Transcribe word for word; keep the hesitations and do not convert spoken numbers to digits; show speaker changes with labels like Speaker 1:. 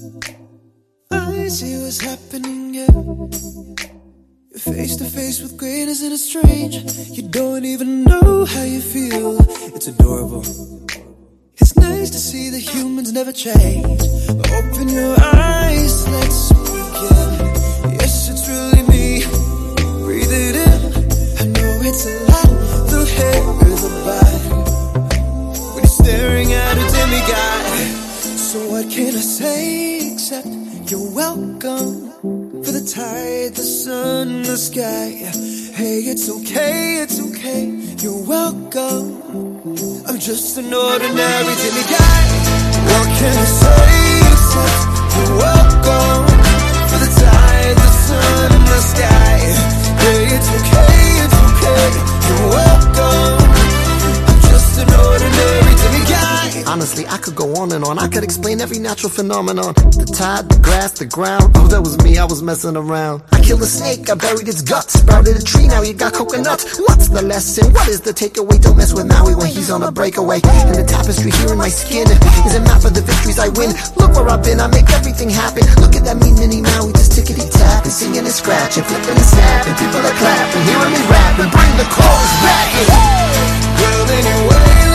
Speaker 1: I see what's happening, yeah. You're face to face with greatness and it's strange. You don't even know how you feel. It's adorable. It's nice to see that humans never change. Open your eyes, let's speak, yeah. Yes, it's really me. Breathe it in. I know it's a lot. The hair is a bite when you're staring at a demigod. So what can I say except you're welcome. For the tide, the sun, the sky. Hey, it's okay, it's okay. You're welcome. I'm just an ordinary demigod. What can I say except you're welcome. For the tide, the sun, and the sky. Hey, it's okay, it's okay. You're welcome. I'm just an ordinary demigod.
Speaker 2: Honestly, I could go on and on. I could explain every natural phenomenon. The tide, the grass, the ground. Oh, that was me, I was messing around. I killed a snake, I buried its guts. Sprouted a tree, now you got coconuts. What's the lesson? What is the takeaway? Don't mess with Maui when he's on a breakaway. And the tapestry here in my skin is a map of the victories I win. Look where I've been, I make everything happen. Look at that mean mini Maui, just tickety tap. And singing and scratching, flipping and snapping. People are clapping, hearing me rap. And bring the chorus back.
Speaker 1: Well, anyway.